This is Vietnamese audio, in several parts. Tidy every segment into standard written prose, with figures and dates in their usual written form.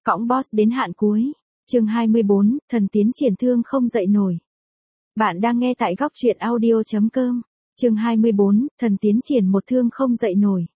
Cõng boss đến hạn cuối. Chương 24, thần tiến triển thương không dậy nổi. Bạn đang nghe tại góc truyện audio.com. Chương 24, thần tiến triển một thương không dậy nổi.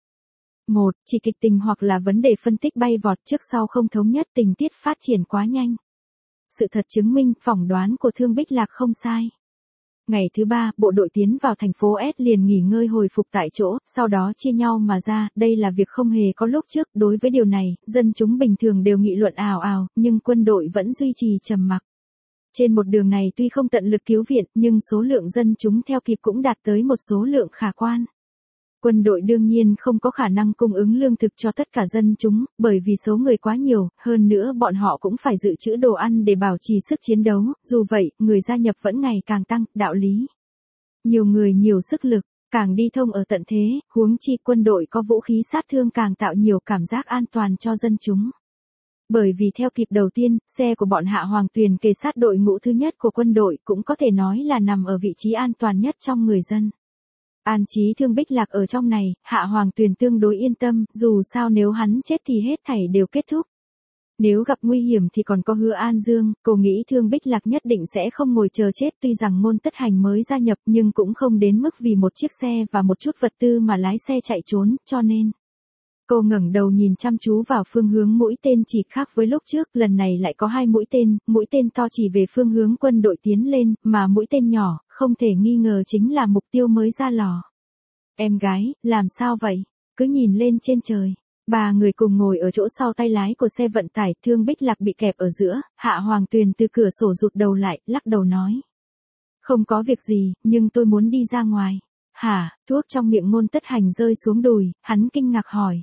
1. Chỉ kịch tình hoặc là vấn đề phân tích bay vọt trước sau không thống nhất, tình tiết phát triển quá nhanh. Sự thật chứng minh phỏng đoán của Thương Bích Lạc không sai. Ngày thứ 3, bộ đội tiến vào thành phố S liền nghỉ ngơi hồi phục tại chỗ, sau đó chia nhau mà ra, đây là việc không hề có lúc trước. Đối với điều này, dân chúng bình thường đều nghị luận ào ào, nhưng quân đội vẫn duy trì trầm mặc. Trên một đường này tuy không tận lực cứu viện, nhưng số lượng dân chúng theo kịp cũng đạt tới một số lượng khả quan. Quân đội đương nhiên không có khả năng cung ứng lương thực cho tất cả dân chúng, bởi vì số người quá nhiều, hơn nữa bọn họ cũng phải dự trữ đồ ăn để bảo trì sức chiến đấu, dù vậy, người gia nhập vẫn ngày càng tăng, đạo lý. Nhiều người nhiều sức lực, càng đi thông ở tận thế, huống chi quân đội có vũ khí sát thương càng tạo nhiều cảm giác an toàn cho dân chúng. Bởi vì theo kịp đầu tiên, xe của bọn Hạ Hoàng Tuyền kề sát đội ngũ thứ nhất của quân đội cũng có thể nói là nằm ở vị trí an toàn nhất trong người dân. An trí Thương Bích Lạc ở trong này, Hạ Hoàng Tuyền tương đối yên tâm, dù sao nếu hắn chết thì hết thảy đều kết thúc. Nếu gặp nguy hiểm thì còn có Hứa An Dương, cô nghĩ Thương Bích Lạc nhất định sẽ không ngồi chờ chết, tuy rằng Ngôn Tất Hành mới gia nhập nhưng cũng không đến mức vì một chiếc xe và một chút vật tư mà lái xe chạy trốn, cho nên. Cô ngẩng đầu nhìn chăm chú vào phương hướng mũi tên chỉ khác với lúc trước, lần này lại có hai mũi tên to chỉ về phương hướng quân đội tiến lên, mà mũi tên nhỏ, không thể nghi ngờ chính là mục tiêu mới ra lò. Em gái, làm sao vậy? Cứ nhìn lên trên trời. Ba người cùng ngồi ở chỗ sau tay lái của xe vận tải, Thương Bích Lạc bị kẹp ở giữa, Hạ Hoàng Tuyền từ cửa sổ rụt đầu lại, lắc đầu nói. Không có việc gì, nhưng tôi muốn đi ra ngoài. Hả? Thuốc trong miệng Ngôn Tất Hành rơi xuống đùi, hắn kinh ngạc hỏi.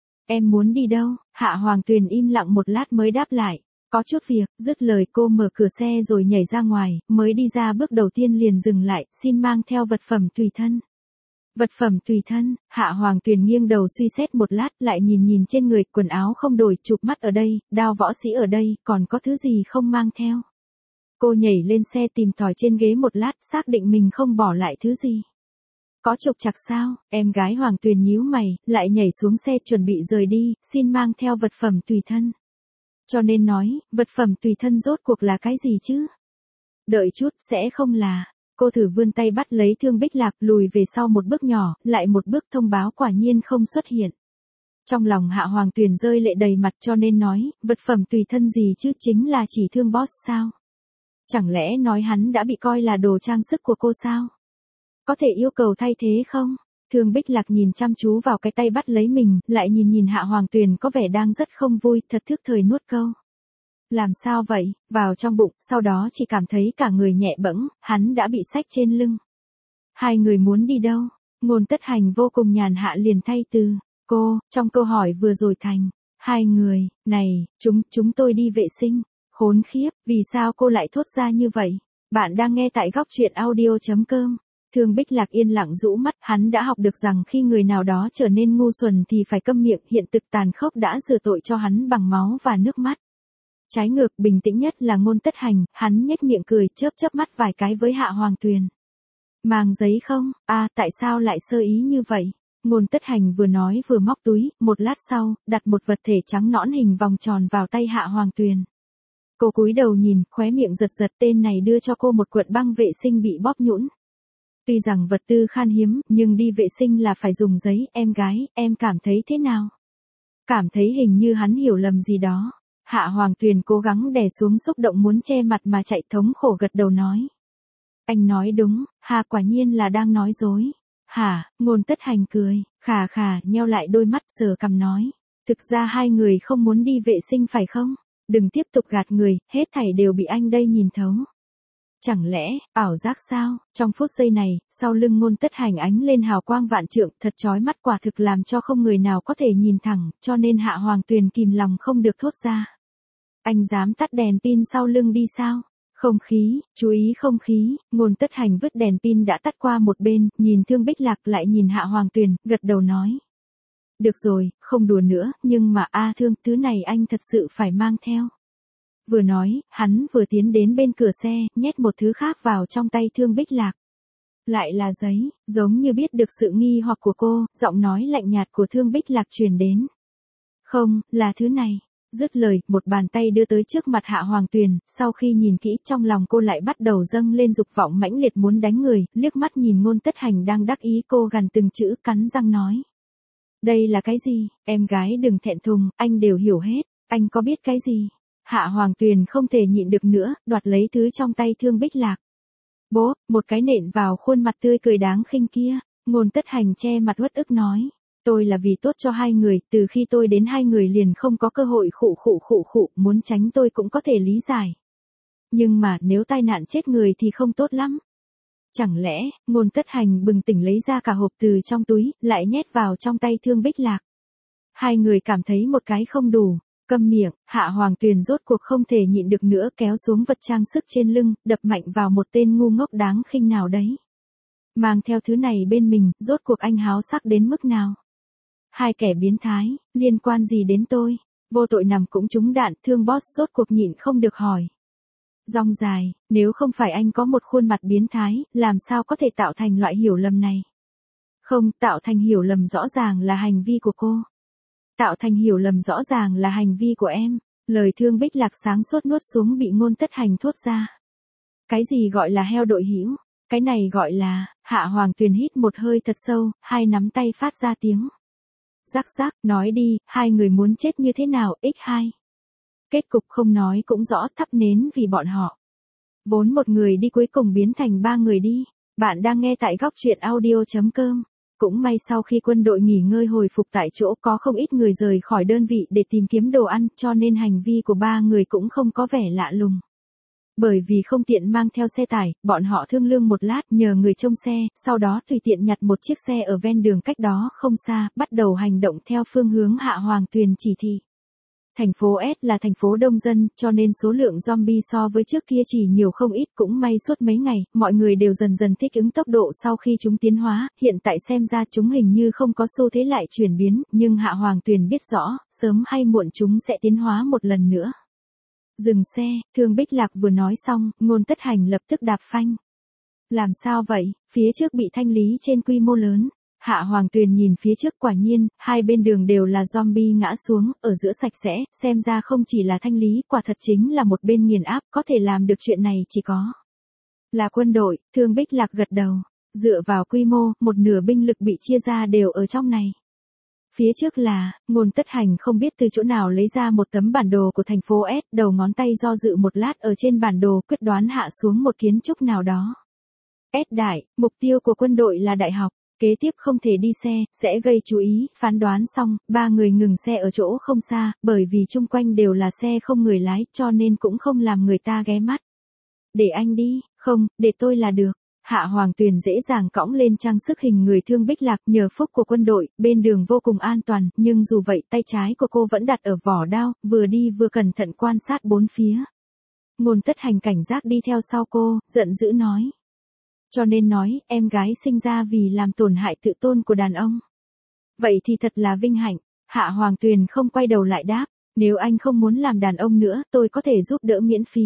Em muốn đi đâu? Hạ Hoàng Tuyền im lặng một lát mới đáp lại. Có chút việc, dứt lời cô mở cửa xe rồi nhảy ra ngoài, mới đi ra bước đầu tiên liền dừng lại, xin mang theo vật phẩm tùy thân. Vật phẩm tùy thân, Hạ Hoàng Tuyền nghiêng đầu suy xét một lát, lại nhìn trên người, quần áo không đổi, chụp mắt ở đây, đao võ sĩ ở đây, còn có thứ gì không mang theo. Cô nhảy lên xe tìm tòi trên ghế một lát, xác định mình không bỏ lại thứ gì. Có trục trặc sao? Em gái Hoàng Tuyền nhíu mày, lại nhảy xuống xe chuẩn bị rời đi, xin mang theo vật phẩm tùy thân. Cho nên nói, vật phẩm tùy thân rốt cuộc là cái gì chứ? Đợi chút, sẽ không là. Cô thử vươn tay bắt lấy Thương Bích Lạc, lùi về sau một bước nhỏ, lại một bước thông báo quả nhiên không xuất hiện. Trong lòng Hạ Hoàng Tuyền rơi lệ đầy mặt, cho nên nói, vật phẩm tùy thân gì chứ, chính là chỉ Thương boss sao? Chẳng lẽ nói hắn đã bị coi là đồ trang sức của cô sao? Có thể yêu cầu thay thế không? Thương Bích Lạc nhìn chăm chú vào cái tay bắt lấy mình, lại nhìn Hạ Hoàng Tuyền có vẻ đang rất không vui, thật thức thời nuốt câu. Làm sao vậy? Vào trong bụng, sau đó chỉ cảm thấy cả người nhẹ bẫng, hắn đã bị xách trên lưng. Hai người muốn đi đâu? Ngôn Tất Hành vô cùng nhàn hạ liền thay từ. Cô, trong câu hỏi vừa rồi thành. Hai người, này, chúng tôi đi vệ sinh. Khốn khiếp, vì sao cô lại thốt ra như vậy? Bạn đang nghe tại góc truyện audio.com. Thương Bích Lạc yên lặng rũ mắt, hắn đã học được rằng khi người nào đó trở nên ngu xuẩn thì phải câm miệng, hiện thực tàn khốc đã rửa tội cho hắn bằng máu và nước mắt. Trái ngược, bình tĩnh nhất là Ngôn Tất Hành, hắn nhếch miệng cười, chớp mắt vài cái với Hạ Hoàng Tuyền. Mang giấy không? Tại sao lại sơ ý như vậy? Ngôn Tất Hành vừa nói vừa móc túi, một lát sau, đặt một vật thể trắng nõn hình vòng tròn vào tay Hạ Hoàng Tuyền. Cô cúi đầu nhìn, khóe miệng giật, tên này đưa cho cô một cuộn băng vệ sinh bị bóp nhũn. Tuy rằng vật tư khan hiếm, nhưng đi vệ sinh là phải dùng giấy, em gái, em cảm thấy thế nào? Cảm thấy hình như hắn hiểu lầm gì đó. Hạ Hoàng Tuyền cố gắng đè xuống xúc động muốn che mặt mà chạy, thống khổ gật đầu nói. Anh nói đúng, quả nhiên là đang nói dối. Ngôn Tất Hành cười, khà, nheo lại đôi mắt sờ cằm nói. Thực ra hai người không muốn đi vệ sinh phải không? Đừng tiếp tục gạt người, hết thảy đều bị anh đây nhìn thấu. Chẳng lẽ, ảo giác sao? Trong phút giây này, sau lưng Ngôn Tất Hành ánh lên hào quang vạn trượng, thật chói mắt, quả thực làm cho không người nào có thể nhìn thẳng, cho nên Hạ Hoàng Tuyền kìm lòng không được thốt ra. Anh dám tắt đèn pin sau lưng đi sao? Không khí, chú ý không khí. Ngôn Tất Hành vứt đèn pin đã tắt qua một bên, nhìn Thương Bích Lạc lại nhìn Hạ Hoàng Tuyền, gật đầu nói. Được rồi, không đùa nữa, nhưng mà Thương, thứ này anh thật sự phải mang theo. Vừa nói, hắn vừa tiến đến bên cửa xe, nhét một thứ khác vào trong tay Thương Bích Lạc. Lại là giấy, giống như biết được sự nghi hoặc của cô, giọng nói lạnh nhạt của Thương Bích Lạc truyền đến. Không, là thứ này. Dứt lời, một bàn tay đưa tới trước mặt Hạ Hoàng Tuyền, sau khi nhìn kỹ trong lòng cô lại bắt đầu dâng lên dục vọng mãnh liệt muốn đánh người, liếc mắt nhìn Ngôn Tất Hành đang đắc ý cô gằn từng chữ cắn răng nói. Đây là cái gì, em gái đừng thẹn thùng, anh đều hiểu hết, anh có biết cái gì. Hạ Hoàng Tuyền không thể nhịn được nữa, đoạt lấy thứ trong tay Thương Bích Lạc. Bố, một cái nện vào khuôn mặt tươi cười đáng khinh kia, Ngôn Tất Hành che mặt uất ức nói. Tôi là vì tốt cho hai người, từ khi tôi đến hai người liền không có cơ hội khụ, muốn tránh tôi cũng có thể lý giải. Nhưng mà nếu tai nạn chết người thì không tốt lắm. Chẳng lẽ, Ngôn Tất Hành bừng tỉnh lấy ra cả hộp từ trong túi, lại nhét vào trong tay Thương Bích Lạc. Hai người cảm thấy một cái không đủ, câm miệng, Hạ Hoàng Tuyền rốt cuộc không thể nhịn được nữa kéo xuống vật trang sức trên lưng, đập mạnh vào một tên ngu ngốc đáng khinh nào đấy. Mang theo thứ này bên mình, rốt cuộc anh háo sắc đến mức nào? Hai kẻ biến thái, liên quan gì đến tôi? Vô tội nằm cũng trúng đạn, Thương boss rốt cuộc nhịn không được hỏi. Rong dài, nếu không phải anh có một khuôn mặt biến thái, làm sao có thể tạo thành loại hiểu lầm này? Không, tạo thành hiểu lầm rõ ràng là hành vi của cô. Tạo thành hiểu lầm rõ ràng là hành vi của em. Lời Thương Bích Lạc sáng suốt nuốt xuống bị Ngôn Tất Hành thốt ra. Cái gì gọi là heo đội hữu? Cái này gọi là, Hạ Hoàng Tuyền hít một hơi thật sâu, hai nắm tay phát ra tiếng. Rắc rắc, nói đi, hai người muốn chết như thế nào, x2. Kết cục không nói cũng rõ, thắp nến vì bọn họ. Vốn một người đi cuối cùng biến thành ba người đi. Bạn đang nghe tại góc truyện audio.com. Cũng may sau khi quân đội nghỉ ngơi hồi phục tại chỗ có không ít người rời khỏi đơn vị để tìm kiếm đồ ăn, cho nên hành vi của ba người cũng không có vẻ lạ lùng. Bởi vì không tiện mang theo xe tải, bọn họ thương lượng một lát nhờ người trông xe, sau đó tùy tiện nhặt một chiếc xe ở ven đường cách đó không xa, bắt đầu hành động theo phương hướng Hạ Hoàng Tuyền chỉ thị. Thành phố S là thành phố đông dân, cho nên số lượng zombie so với trước kia chỉ nhiều không ít, cũng may suốt mấy ngày, mọi người đều dần dần thích ứng tốc độ sau khi chúng tiến hóa, hiện tại xem ra chúng hình như không có xu thế lại chuyển biến, nhưng Hạ Hoàng Tuyền biết rõ, sớm hay muộn chúng sẽ tiến hóa một lần nữa. Dừng xe, Thương Bích Lạc vừa nói xong, Ngôn Tất Hành lập tức đạp phanh. Làm sao vậy, phía trước bị thanh lý trên quy mô lớn. Hạ Hoàng Tuyền nhìn phía trước quả nhiên, hai bên đường đều là zombie ngã xuống, ở giữa sạch sẽ, xem ra không chỉ là thanh lý, quả thật chính là một bên nghiền áp, có thể làm được chuyện này chỉ có. Là quân đội, Thương Bích Lạc gật đầu. Dựa vào quy mô, một nửa binh lực bị chia ra đều ở trong này. Phía trước là, Ngôn Tất Hành không biết từ chỗ nào lấy ra một tấm bản đồ của thành phố S, đầu ngón tay do dự một lát ở trên bản đồ quyết đoán hạ xuống một kiến trúc nào đó. S đại, mục tiêu của quân đội là đại học, kế tiếp không thể đi xe, sẽ gây chú ý, phán đoán xong, ba người ngừng xe ở chỗ không xa, bởi vì chung quanh đều là xe không người lái, cho nên cũng không làm người ta ghé mắt. Để anh đi, không, để tôi là được. Hạ Hoàng Tuyền dễ dàng cõng lên trang sức hình người Thương Bích Lạc nhờ phúc của quân đội, bên đường vô cùng an toàn, nhưng dù vậy tay trái của cô vẫn đặt ở vỏ đao, vừa đi vừa cẩn thận quan sát bốn phía. Ngôn Tất Hành cảnh giác đi theo sau cô, giận dữ nói. Cho nên nói, em gái sinh ra vì làm tổn hại tự tôn của đàn ông. Vậy thì thật là vinh hạnh. Hạ Hoàng Tuyền không quay đầu lại đáp, nếu anh không muốn làm đàn ông nữa, tôi có thể giúp đỡ miễn phí.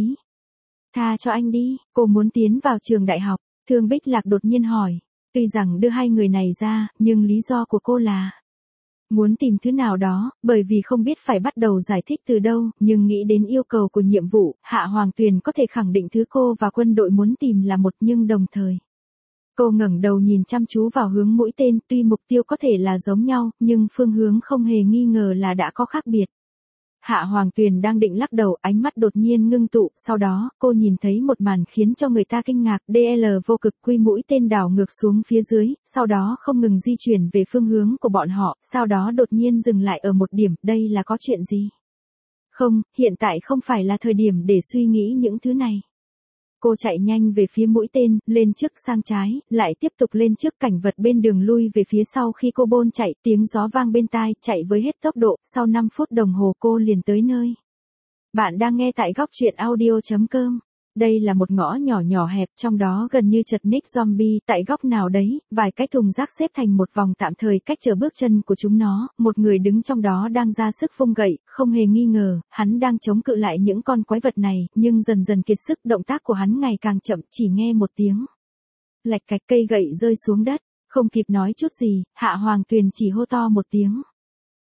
Tha cho anh đi, cô muốn tiến vào trường đại học. Thương Bích Lạc đột nhiên hỏi, tuy rằng đưa hai người này ra, nhưng lý do của cô là muốn tìm thứ nào đó, bởi vì không biết phải bắt đầu giải thích từ đâu, nhưng nghĩ đến yêu cầu của nhiệm vụ, Hạ Hoàng Tuyền có thể khẳng định thứ cô và quân đội muốn tìm là một nhưng đồng thời. Cô ngẩng đầu nhìn chăm chú vào hướng mũi tên, tuy mục tiêu có thể là giống nhau, nhưng phương hướng không hề nghi ngờ là đã có khác biệt. Hạ Hoàng Tuyền đang định lắc đầu, ánh mắt đột nhiên ngưng tụ, sau đó, cô nhìn thấy một màn khiến cho người ta kinh ngạc, DL vô cực quy mũi tên đảo ngược xuống phía dưới, sau đó không ngừng di chuyển về phương hướng của bọn họ, sau đó đột nhiên dừng lại ở một điểm, đây là có chuyện gì? Không, hiện tại không phải là thời điểm để suy nghĩ những thứ này. Cô chạy nhanh về phía mũi tên, lên trước sang trái, lại tiếp tục lên trước cảnh vật bên đường lui về phía sau khi cô bôn chạy, tiếng gió vang bên tai, chạy với hết tốc độ, sau 5 phút đồng hồ cô liền tới nơi. Bạn đang nghe tại góc truyện audio.com. Đây là một ngõ nhỏ nhỏ hẹp, trong đó gần như chật ních zombie, tại góc nào đấy, vài cái thùng rác xếp thành một vòng tạm thời cách trở bước chân của chúng nó, một người đứng trong đó đang ra sức vung gậy, không hề nghi ngờ, hắn đang chống cự lại những con quái vật này, nhưng dần dần kiệt sức, động tác của hắn ngày càng chậm, chỉ nghe một tiếng. Lạch cạch cây gậy rơi xuống đất, không kịp nói chút gì, Hạ Hoàng Tuyền chỉ hô to một tiếng.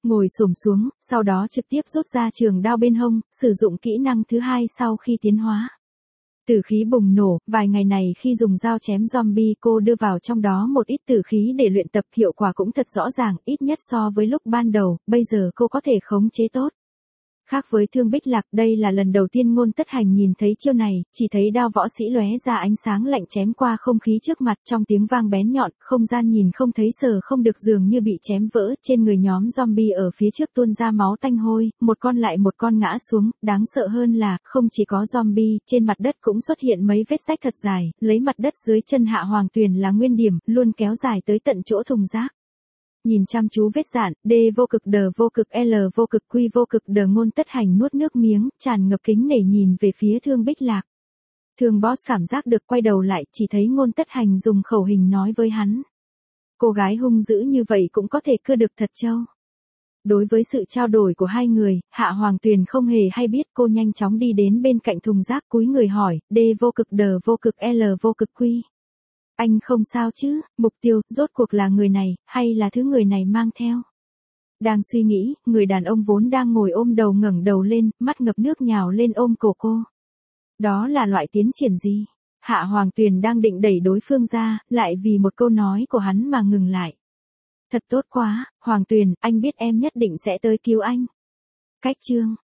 Ngồi xổm xuống, sau đó trực tiếp rút ra trường đao bên hông, sử dụng kỹ năng thứ hai sau khi tiến hóa. Tử khí bùng nổ, vài ngày này khi dùng dao chém zombie cô đưa vào trong đó một ít tử khí để luyện tập, hiệu quả cũng thật rõ ràng, ít nhất so với lúc ban đầu, bây giờ cô có thể khống chế tốt. Khác với Thương Bích Lạc, đây là lần đầu tiên Ngôn Tất Hành nhìn thấy chiêu này, chỉ thấy đao võ sĩ lóe ra ánh sáng lạnh chém qua không khí trước mặt, trong tiếng vang bén nhọn, không gian nhìn không thấy sờ không được, dường như bị chém vỡ, trên người nhóm zombie ở phía trước tuôn ra máu tanh hôi, một con lại một con ngã xuống, đáng sợ hơn là, không chỉ có zombie, trên mặt đất cũng xuất hiện mấy vết rách thật dài, lấy mặt đất dưới chân Hạ Hoàng Tuyền là nguyên điểm, luôn kéo dài tới tận chỗ thùng rác. Nhìn chăm chú vết dạn, D vô cực đờ vô cực L vô cực Q vô cực đờ, Ngôn Tất Hành nuốt nước miếng, tràn ngập kính nể nhìn về phía Thương Bích Lạc. Thương Boss cảm giác được, quay đầu lại, chỉ thấy Ngôn Tất Hành dùng khẩu hình nói với hắn. Cô gái hung dữ như vậy cũng có thể cưa được thật trâu. Đối với sự trao đổi của hai người, Hạ Hoàng Tuyền không hề hay biết, cô nhanh chóng đi đến bên cạnh thùng rác, cúi người hỏi, D vô cực đờ vô cực L vô cực Q. Anh không sao chứ, mục tiêu, rốt cuộc là người này, hay là thứ người này mang theo? Đang suy nghĩ, người đàn ông vốn đang ngồi ôm đầu ngẩng đầu lên, mắt ngập nước nhào lên ôm cổ cô. Đó là loại tiến triển gì? Hạ Hoàng Tuyền đang định đẩy đối phương ra, lại vì một câu nói của hắn mà ngừng lại. Thật tốt quá, Hoàng Tuyền, anh biết em nhất định sẽ tới cứu anh. Cách chương